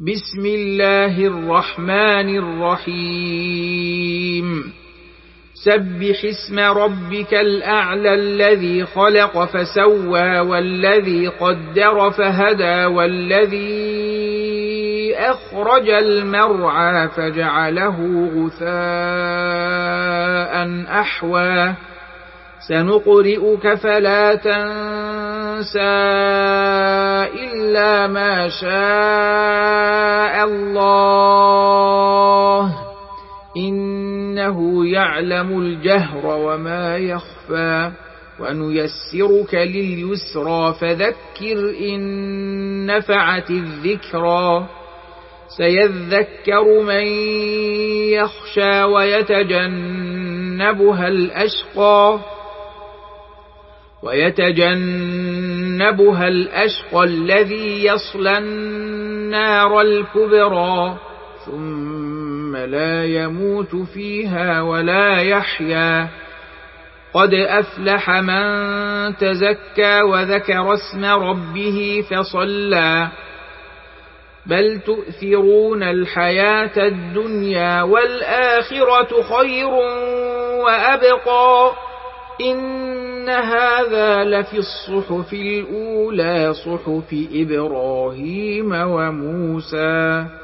بسم الله الرحمن الرحيم سبح اسم ربك الأعلى الذي خلق فسوى والذي قدر فهدى والذي أخرج المرعى فجعله غثاء أحوى سنقرئك فلا تنسى إلا ما شاء الله إنه يعلم الجهر وما يخفى ونيسرك لليسرى فذكر إن نفعت الذكرى سيذكر من يخشى ويتجنبها الأشقى الذي يصلى النار الكبرى ثم لا يموت فيها ولا يحيا قد أفلح من تزكى وذكر اسم ربه فصلى بل تؤثرون الحياة الدنيا والآخرة خير وأبقى إن هذا لفي الصحف الأولى صحف إبراهيم وموسى